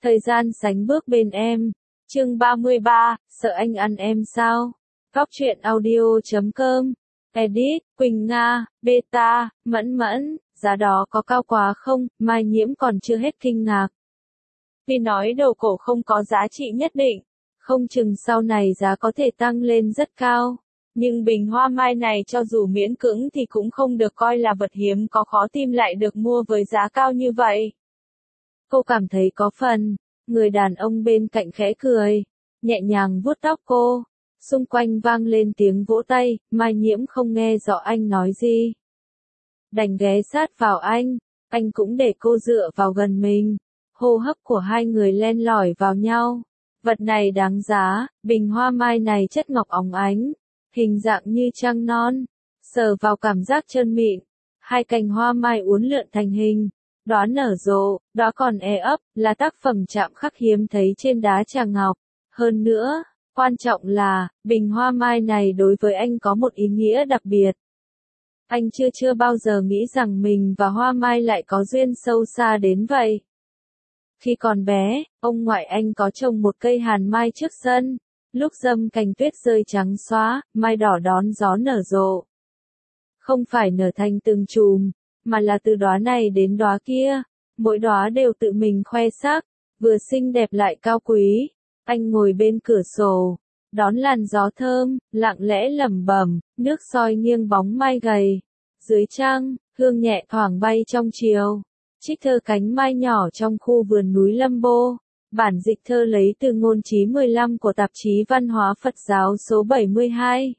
Thời gian sánh bước bên em. Chương 33, sợ anh ăn em sao? Góc truyện audio.com. Edit, Quỳnh Nga, Beta, Mẫn Mẫn, giá đó có cao quá không? Mai Nhiễm còn chưa hết kinh ngạc. Vì nói đầu cổ không có giá trị nhất định, không chừng sau này giá có thể tăng lên rất cao. Nhưng bình hoa mai này cho dù miễn cưỡng thì cũng không được coi là vật hiếm có khó tìm lại được mua với giá cao như vậy. Cô cảm thấy có phần. Người đàn ông bên cạnh khẽ cười, nhẹ nhàng vuốt tóc cô. Xung quanh vang lên tiếng vỗ tay, Mai Nhiễm không nghe rõ anh nói gì. Đành ghé sát vào anh cũng để cô dựa vào gần mình. Hô hấp của hai người len lỏi vào nhau. Vật này đáng giá, bình hoa mai này chất ngọc óng ánh, hình dạng như trăng non, sờ vào cảm giác chân mịn. Hai cành hoa mai uốn lượn thành hình. Đóa nở rộ, đóa còn ấp, là tác phẩm chạm khắc hiếm thấy trên đá tràng ngọc. Hơn nữa, quan trọng là, bình hoa mai này đối với anh có một ý nghĩa đặc biệt. Anh chưa bao giờ nghĩ rằng mình và hoa mai lại có duyên sâu xa đến vậy. Khi còn bé, ông ngoại anh có trồng một cây hàn mai trước sân. Lúc râm cành tuyết rơi trắng xóa, mai đỏ đón gió nở rộ. Không phải nở thành từng chùm, mà là từ đóa này đến đóa kia, mỗi đóa đều tự mình khoe sắc, vừa xinh đẹp lại cao quý. Anh ngồi bên cửa sổ, đón làn gió thơm, lặng lẽ lẩm bẩm, nước soi nghiêng bóng mai gầy. Dưới trăng, hương nhẹ thoảng bay trong chiều. Trích thơ cánh mai nhỏ trong khu vườn núi Lâm Bô. Bản dịch thơ lấy từ ngôn chí 15 của tạp chí Văn hóa Phật giáo số 72.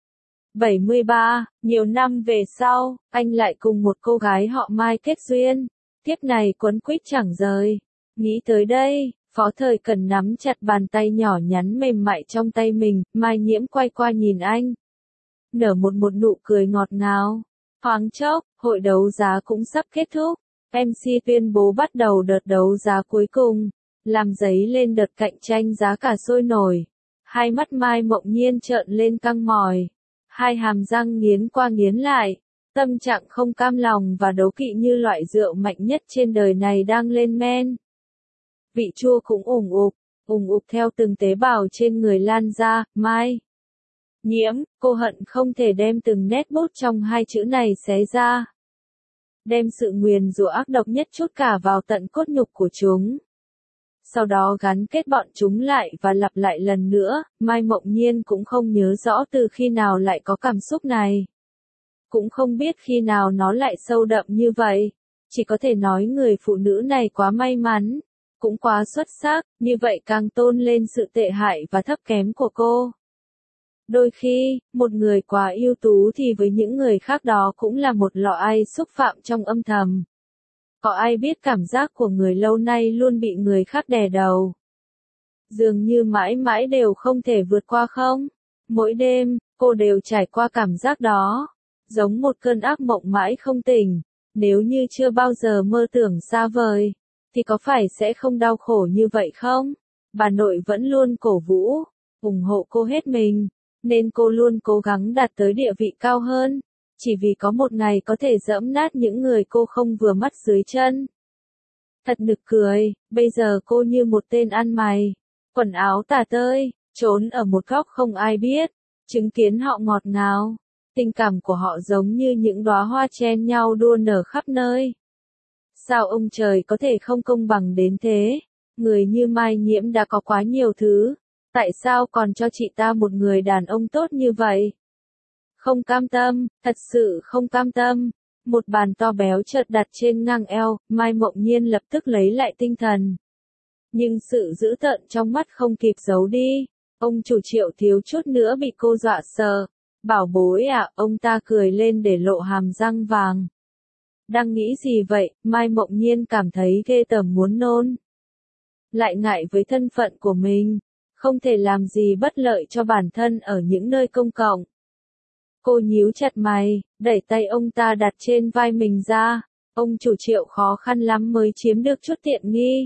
73, nhiều năm về sau, anh lại cùng một cô gái họ Mai kết duyên. Tiếp này quấn quýt chẳng rời. Nghĩ tới đây, Phó Thời Cần nắm chặt bàn tay nhỏ nhắn mềm mại trong tay mình, Mai Nhiễm quay qua nhìn anh. Nở một nụ cười ngọt ngào. Thoáng chốc, hội đấu giá cũng sắp kết thúc. MC tuyên bố bắt đầu đợt đấu giá cuối cùng, làm dấy lên đợt cạnh tranh giá cả sôi nổi. Hai mắt Mai Mộng Nhiên trợn lên căng mỏi. Hai hàm răng nghiến qua nghiến lại, tâm trạng không cam lòng và đố kỵ như loại rượu mạnh nhất trên đời này đang lên men. Vị chua cũng ủng ục theo từng tế bào trên người lan ra. Mai Nhiễm, cô hận không thể đem từng nét bút trong hai chữ này xé ra. Đem sự nguyền rủa ác độc nhất trút cả vào tận cốt nhục của chúng. Sau đó gắn kết bọn chúng lại và lặp lại lần nữa. Mai Mộng Nhiên cũng không nhớ rõ từ khi nào lại có cảm xúc này. Cũng không biết khi nào nó lại sâu đậm như vậy. Chỉ có thể nói người phụ nữ này quá may mắn, cũng quá xuất sắc, như vậy càng tôn lên sự tệ hại và thấp kém của cô. Đôi khi, một người quá ưu tú thì với những người khác đó cũng là một lọ ai xúc phạm trong âm thầm. Có ai biết cảm giác của người lâu nay luôn bị người khác đè đầu? Dường như mãi mãi đều không thể vượt qua không? Mỗi đêm, cô đều trải qua cảm giác đó. Giống một cơn ác mộng mãi không tỉnh. Nếu như chưa bao giờ mơ tưởng xa vời, thì có phải sẽ không đau khổ như vậy không? Bà nội vẫn luôn cổ vũ, ủng hộ cô hết mình, nên cô luôn cố gắng đạt tới địa vị cao hơn. Chỉ vì có một ngày có thể giẫm nát những người cô không vừa mắt dưới chân. Thật nực cười, bây giờ cô như một tên ăn mày, quần áo tả tơi, trốn ở một góc không ai biết, chứng kiến họ ngọt ngào. Tình cảm của họ giống như những đóa hoa chen nhau đua nở khắp nơi. Sao ông trời có thể không công bằng đến thế? Người như Mai Nhiễm đã có quá nhiều thứ. Tại sao còn cho chị ta một người đàn ông tốt như vậy? Không cam tâm, thật sự không cam tâm. Một bàn to béo chợt đặt trên ngang eo, Mai Mộng Nhiên lập tức lấy lại tinh thần. Nhưng sự dữ tợn trong mắt không kịp giấu đi. Ông chủ Triệu thiếu chút nữa bị cô dọa sợ. Bảo bối à, ông ta cười lên để lộ hàm răng vàng. Đang nghĩ gì vậy? Mai Mộng Nhiên cảm thấy ghê tởm muốn nôn. Lại ngại với thân phận của mình, không thể làm gì bất lợi cho bản thân ở những nơi công cộng. Cô nhíu chặt mày, đẩy tay ông ta đặt trên vai mình ra. Ông chủ Triệu khó khăn lắm mới chiếm được chút tiện nghi.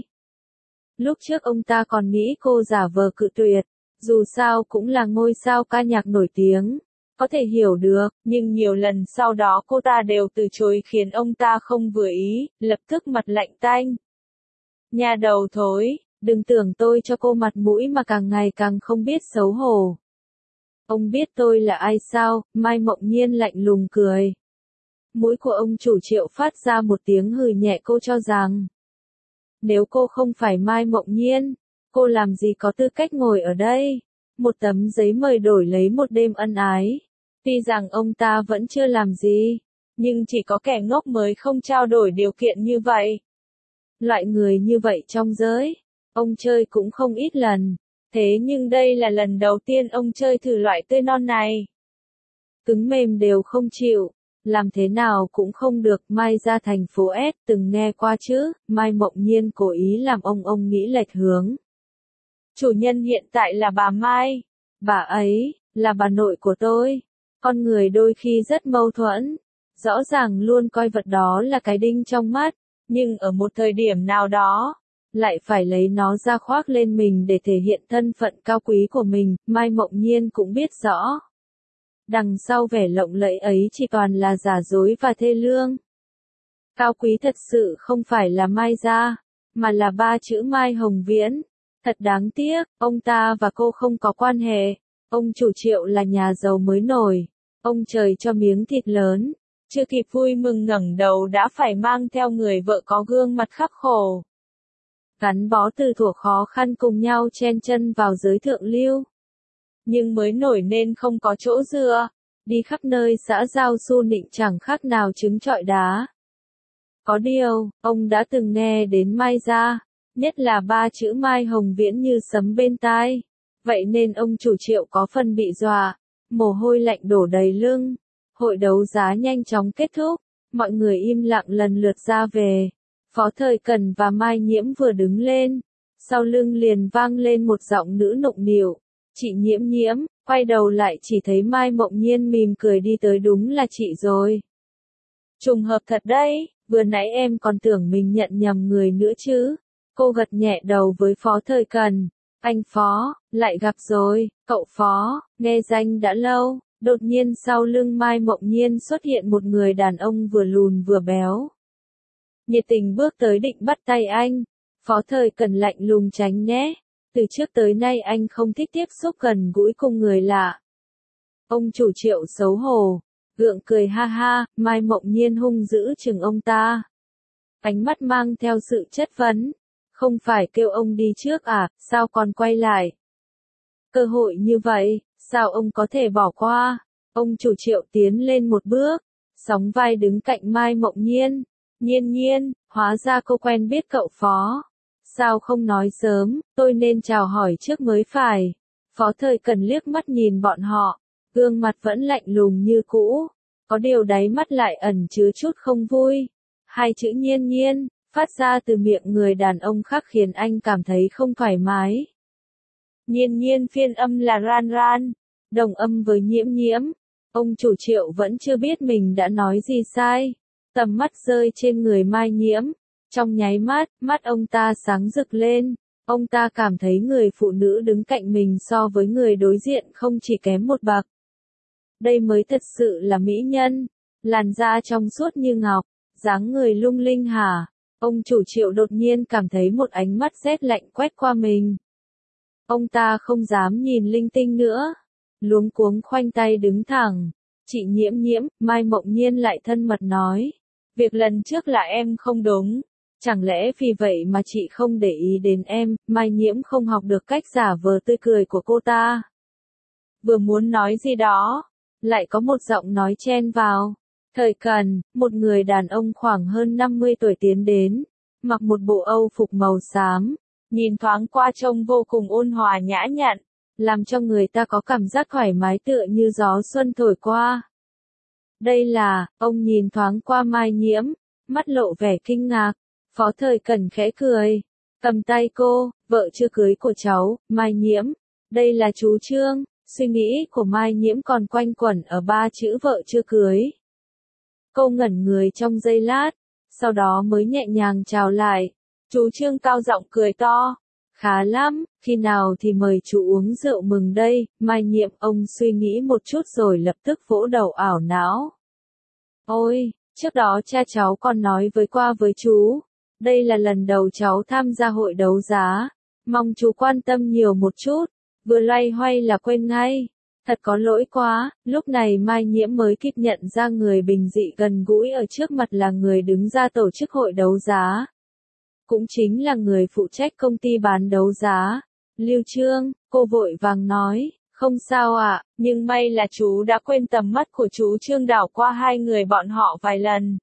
Lúc trước ông ta còn nghĩ cô giả vờ cự tuyệt, dù sao cũng là ngôi sao ca nhạc nổi tiếng. Có thể hiểu được, nhưng nhiều lần sau đó cô ta đều từ chối khiến ông ta không vừa ý, lập tức mặt lạnh tanh. Nhà đầu thối, Đừng tưởng tôi cho cô mặt mũi mà càng ngày càng không biết xấu hổ. Ông biết tôi là ai sao? Mai Mộng Nhiên lạnh lùng cười. Mũi của ông chủ Triệu phát ra một tiếng hừ nhẹ, cô cho rằng nếu cô không phải Mai Mộng Nhiên, cô làm gì có tư cách ngồi ở đây? Một tấm giấy mời đổi lấy một đêm ân ái. Tuy rằng ông ta vẫn chưa làm gì, nhưng chỉ có kẻ ngốc mới không trao đổi điều kiện như vậy. Loại người như vậy trong giới, ông chơi cũng không ít lần. Thế nhưng đây là lần đầu tiên ông chơi thử loại tươi non này. Cứng mềm đều không chịu, làm thế nào cũng không được. Mai ra thành phố S, từng nghe qua chứ? Mai Mộng Nhiên cố ý làm ông nghĩ lệch hướng. Chủ nhân hiện tại là bà Mai. Bà ấy, là bà nội của tôi. Con người đôi khi rất mâu thuẫn. Rõ ràng luôn coi vật đó là cái đinh trong mắt, nhưng ở một thời điểm nào đó, lại phải lấy nó ra khoác lên mình để thể hiện thân phận cao quý của mình. Mai Mộng Nhiên cũng biết rõ. Đằng sau vẻ lộng lẫy ấy chỉ toàn là giả dối và thê lương. Cao quý thật sự không phải là Mai gia, mà là ba chữ Mai Hồng Viễn. Thật đáng tiếc, ông ta và cô không có quan hệ. Ông chủ Triệu là nhà giàu mới nổi. Ông trời cho miếng thịt lớn. Chưa kịp vui mừng ngẩng đầu đã phải mang theo người vợ có gương mặt khắc khổ. Gắn bó từ thuở khó khăn cùng nhau chen chân vào giới thượng lưu. Nhưng mới nổi nên không có chỗ dựa. Đi khắp nơi xã giao su nịnh chẳng khác nào trứng trọi đá. Có điều, ông đã từng nghe đến Mai gia, nhất là ba chữ Mai Hồng Viễn như sấm bên tai. Vậy nên ông chủ Triệu có phần bị dọa, mồ hôi lạnh đổ đầy lưng. Hội đấu giá nhanh chóng kết thúc, mọi người im lặng lần lượt ra về. Phó Thời Cần và Mai Nhiễm vừa đứng lên, sau lưng liền vang lên một giọng nữ nũng nịu. Chị Nhiễm Nhiễm, quay đầu lại chỉ thấy Mai Mộng Nhiên mỉm cười đi tới, đúng là chị rồi. Trùng hợp thật đấy, vừa nãy em còn tưởng mình nhận nhầm người nữa chứ. Cô gật nhẹ đầu với Phó Thời Cần. Anh Phó, lại gặp rồi, cậu Phó, nghe danh đã lâu. Đột nhiên sau lưng Mai Mộng Nhiên xuất hiện một người đàn ông vừa lùn vừa béo. Nhiệt tình bước tới định bắt tay anh. Phó Thời Cần lạnh lùng tránh né. Từ trước tới nay anh không thích tiếp xúc gần gũi cùng người lạ. Ông chủ Triệu xấu hổ, gượng cười ha ha. Mai Mộng Nhiên hung dữ chừng ông ta. Ánh mắt mang theo sự chất vấn. Không phải kêu ông đi trước à, sao còn quay lại? Cơ hội như vậy, sao ông có thể bỏ qua? Ông chủ Triệu tiến lên một bước, sóng vai đứng cạnh Mai Mộng Nhiên. Nhiên Nhiên, hóa ra cô quen biết cậu Phó. Sao không nói sớm, tôi nên chào hỏi trước mới phải. Phó Thời Cần liếc mắt nhìn bọn họ, gương mặt vẫn lạnh lùng như cũ. Có điều đáy mắt lại ẩn chứa chút không vui. Hai chữ Nhiên Nhiên, phát ra từ miệng người đàn ông khác khiến anh cảm thấy không thoải mái. Nhiên Nhiên phiên âm là Ran Ran, đồng âm với Nhiễm Nhiễm. Ông chủ Triệu vẫn chưa biết mình đã nói gì sai. Tầm mắt rơi trên người Mai Nhiễm. Trong nháy mắt, mắt ông ta sáng rực lên. Ông ta cảm thấy người phụ nữ đứng cạnh mình so với người đối diện không chỉ kém một bậc. Đây mới thật sự là mỹ nhân. Làn da trong suốt như ngọc, dáng người lung linh hả? Ông chủ Triệu đột nhiên cảm thấy một ánh mắt rét lạnh quét qua mình. Ông ta không dám nhìn linh tinh nữa. Luống cuống khoanh tay đứng thẳng. Chị Nhiễm Nhiễm, Mai Mộng Nhiên lại thân mật nói. Việc lần trước là em không đúng. Chẳng lẽ vì vậy mà chị không để ý đến em? Mai Nhiễm không học được cách giả vờ tươi cười của cô ta. Vừa muốn nói gì đó, lại có một giọng nói chen vào. Thời Cần, một người đàn ông khoảng hơn 50 tuổi tiến đến, mặc một bộ âu phục màu xám, nhìn thoáng qua trông vô cùng ôn hòa nhã nhặn, làm cho người ta có cảm giác thoải mái tựa như gió xuân thổi qua. Đây là, ông nhìn thoáng qua Mai Nhiễm, mắt lộ vẻ kinh ngạc. Phó Thời Cần khẽ cười, cầm tay cô, vợ chưa cưới của cháu, Mai Nhiễm. Đây là chú Trương. Suy nghĩ của Mai Nhiễm còn quanh quẩn ở ba chữ vợ chưa cưới. Cô ngẩn người trong giây lát, sau đó mới nhẹ nhàng chào lại. Chú Trương cao giọng cười to. Khá lắm, khi nào thì mời chú uống rượu mừng đây? Mai Nhiễm, ông suy nghĩ một chút rồi lập tức vỗ đầu ảo não. Ôi, trước đó cha cháu còn nói qua với chú. Đây là lần đầu cháu tham gia hội đấu giá. Mong chú quan tâm nhiều một chút, vừa loay hoay là quên ngay. Thật có lỗi quá, lúc này Mai Nhiễm mới kịp nhận ra người bình dị gần gũi ở trước mặt là người đứng ra tổ chức hội đấu giá. Cũng chính là người phụ trách công ty bán đấu giá. Lưu Trương, cô vội vàng nói, không sao ạ, nhưng may là chú đã quên tầm mắt của chú Trương đảo qua hai người bọn họ vài lần.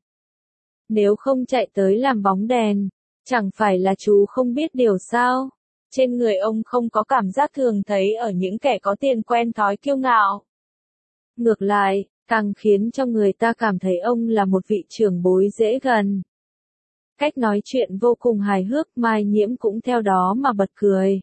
Nếu không chạy tới làm bóng đèn, chẳng phải là chú không biết điều sao? Trên người ông không có cảm giác thường thấy ở những kẻ có tiền quen thói kiêu ngạo. Ngược lại, càng khiến cho người ta cảm thấy ông là một vị trưởng bối dễ gần. Cách nói chuyện vô cùng hài hước, Mai Nhiễm cũng theo đó mà bật cười.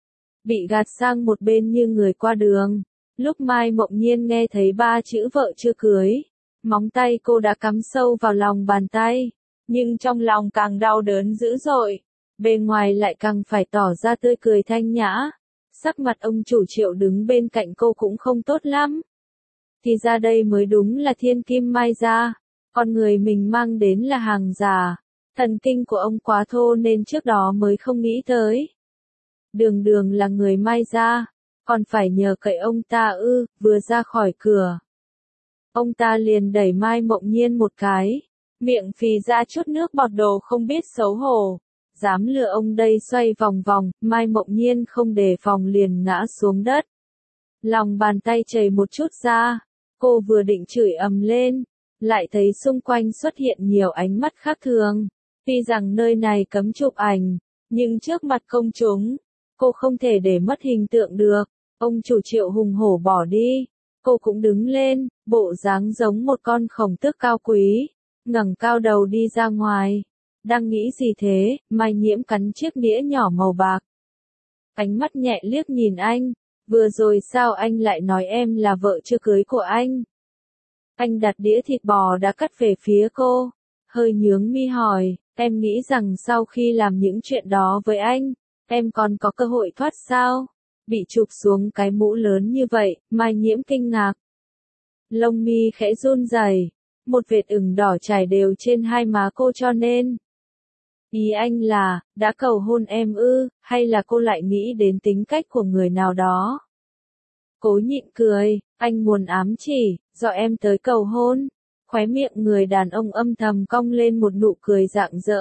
Bị gạt sang một bên như người qua đường. Lúc Mai Mộng Nhiên nghe thấy ba chữ vợ chưa cưới, móng tay cô đã cắm sâu vào lòng bàn tay, nhưng trong lòng càng đau đớn dữ dội, bên ngoài lại càng phải tỏ ra tươi cười thanh nhã. Sắc mặt ông chủ Triệu đứng bên cạnh cô cũng không tốt lắm. Thì ra đây mới đúng là thiên kim Mai gia, con người mình mang đến là hàng giả. Thần kinh của ông quá thô nên trước đó mới không nghĩ tới. Đường đường là người Mai gia, còn phải nhờ cậy ông ta ư? Vừa ra khỏi cửa, ông ta liền đẩy Mai Mộng Nhiên một cái, miệng phì ra chút nước bọt, đồ không biết xấu hổ. Dám lừa ông đây. Xoay vòng vòng, Mai Mộng Nhiên không đề phòng liền ngã xuống đất. Lòng bàn tay chảy một chút ra, cô vừa định chửi ầm lên, lại thấy xung quanh xuất hiện nhiều ánh mắt khác thường. Tuy rằng nơi này cấm chụp ảnh, nhưng trước mặt công chúng, cô không thể để mất hình tượng được. Ông chủ Triệu hùng hổ bỏ đi, cô cũng đứng lên, bộ dáng giống một con khổng tước cao quý, ngẩng cao đầu đi ra ngoài. Đang nghĩ gì thế? Mai Nhiễm cắn chiếc đĩa nhỏ màu bạc. Ánh mắt nhẹ liếc nhìn anh, vừa rồi sao anh lại nói em là vợ chưa cưới của anh? Anh đặt đĩa thịt bò đã cắt về phía cô, hơi nhướng mi hỏi, em nghĩ rằng sau khi làm những chuyện đó với anh, em còn có cơ hội thoát sao? Bị chụp xuống cái mũ lớn như vậy, Mai Nhiễm kinh ngạc. Lông mi khẽ run rẩy, một vệt ửng đỏ trải đều trên hai má cô cho nên. Ý anh là, đã cầu hôn em ư, hay là cô lại nghĩ đến tính cách của người nào đó? Cố nhịn cười, anh muốn ám chỉ, do em tới cầu hôn. Khóe miệng người đàn ông âm thầm cong lên một nụ cười rạng rỡ.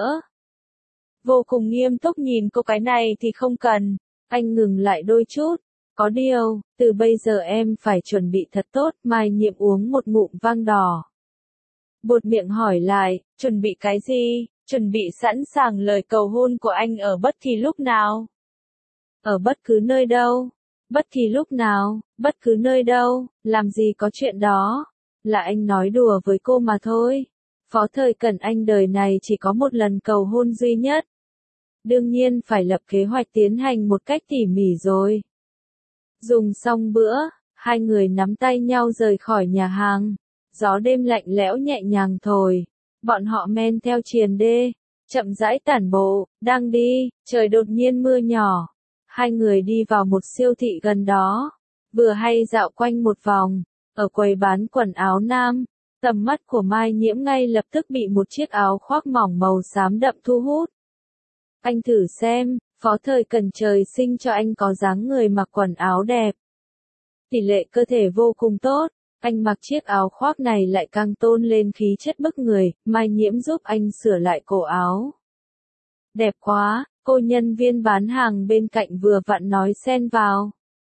Vô cùng nghiêm túc nhìn cô, cái này thì không cần. Anh ngừng lại đôi chút. Có điều, từ bây giờ em phải chuẩn bị thật tốt. Mai Nhiễm uống một ngụm vang đỏ. Buột miệng hỏi lại, chuẩn bị cái gì? Chuẩn bị sẵn sàng lời cầu hôn của anh ở bất kỳ lúc nào. Ở bất cứ nơi đâu. Bất kỳ lúc nào, bất cứ nơi đâu, làm gì có chuyện đó. Là anh nói đùa với cô mà thôi. Phó Thời Cẩn anh đời này chỉ có một lần cầu hôn duy nhất. Đương nhiên phải lập kế hoạch tiến hành một cách tỉ mỉ rồi. Dùng xong bữa, hai người nắm tay nhau rời khỏi nhà hàng. Gió đêm lạnh lẽo nhẹ nhàng thổi. Bọn họ men theo triền đê, chậm rãi tản bộ, đang đi, trời đột nhiên mưa nhỏ. Hai người đi vào một siêu thị gần đó, vừa hay dạo quanh một vòng, ở quầy bán quần áo nam, tầm mắt của Mai Nhiễm ngay lập tức bị một chiếc áo khoác mỏng màu xám đậm thu hút. Anh thử xem, Phó Thời Cẩn trời sinh cho anh có dáng người mặc quần áo đẹp. Tỷ lệ cơ thể vô cùng tốt. Anh mặc chiếc áo khoác này lại càng tôn lên khí chất bức người. Mai Nhiễm giúp anh sửa lại cổ áo. Đẹp quá, cô nhân viên bán hàng bên cạnh vừa vặn nói xen vào.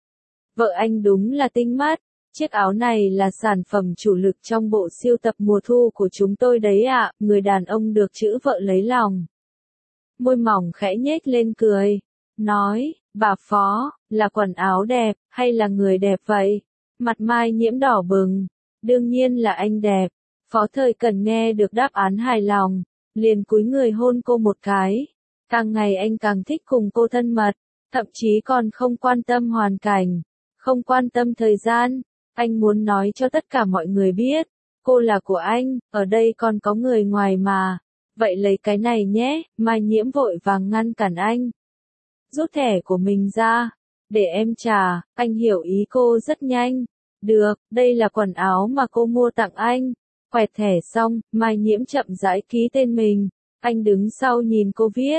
Vợ anh đúng là tinh mắt, chiếc áo này là sản phẩm chủ lực trong bộ sưu tập mùa thu của chúng tôi đấy ạ. Người đàn ông được chữ vợ lấy lòng. Môi mỏng khẽ nhếch lên cười, nói, bà Phó, là quần áo đẹp, hay là người đẹp vậy? Mặt Mai Nhiễm đỏ bừng, đương nhiên là anh đẹp. Phó Thời Cẩn nghe được đáp án hài lòng, liền cúi người hôn cô một cái. Càng ngày anh càng thích cùng cô thân mật, thậm chí còn không quan tâm hoàn cảnh, không quan tâm thời gian. Anh muốn nói cho tất cả mọi người biết, cô là của anh, ở đây còn có người ngoài mà. Vậy lấy cái này nhé. Mai Nhiễm vội vàng ngăn cản anh. Rút thẻ của mình ra, để em trả. Anh hiểu ý cô rất nhanh. Được, đây là quần áo mà cô mua tặng anh. Quẹt thẻ xong, Mai Nhiễm chậm rãi ký tên mình. Anh đứng sau nhìn cô viết.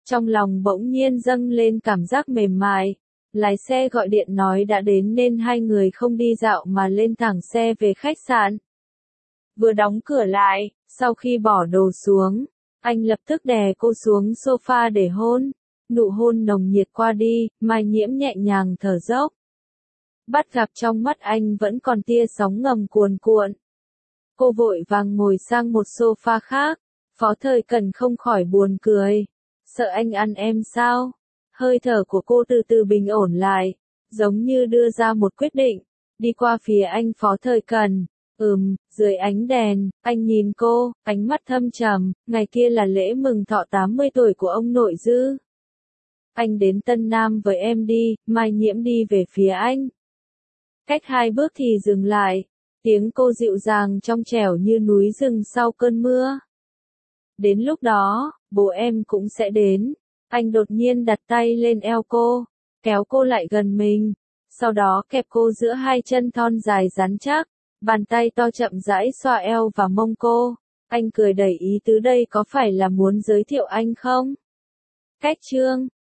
Trong lòng bỗng nhiên dâng lên cảm giác mềm mại. Lái xe gọi điện nói đã đến nên hai người không đi dạo mà lên thẳng xe về khách sạn. Vừa đóng cửa lại, sau khi bỏ đồ xuống, anh lập tức đè cô xuống sofa để hôn. Nụ hôn nồng nhiệt qua đi, Mai Nhiễm nhẹ nhàng thở dốc. Bắt gặp trong mắt anh vẫn còn tia sóng ngầm cuồn cuộn. Cô vội vàng ngồi sang một sofa khác. Phó Thời Cần không khỏi buồn cười. Sợ anh ăn em sao? Hơi thở của cô từ từ bình ổn lại, giống như đưa ra một quyết định. Đi qua phía anh Phó Thời Cần. Dưới ánh đèn, anh nhìn cô, ánh mắt thâm trầm. Ngày kia là lễ mừng thọ 80 tuổi của ông nội Dư. Anh đến Tân Nam với em đi. Mai Nhiễm đi về phía anh. Cách 2 bước thì dừng lại. Tiếng cô dịu dàng trong trẻo như núi rừng sau cơn mưa. Đến lúc đó, bố em cũng sẽ đến. Anh đột nhiên đặt tay lên eo cô, kéo cô lại gần mình. Sau đó kẹp cô giữa hai chân thon dài rắn chắc. Bàn tay to chậm rãi xoa eo và mông cô. Anh cười đẩy ý tứ đây có phải là muốn giới thiệu anh không? Cách chương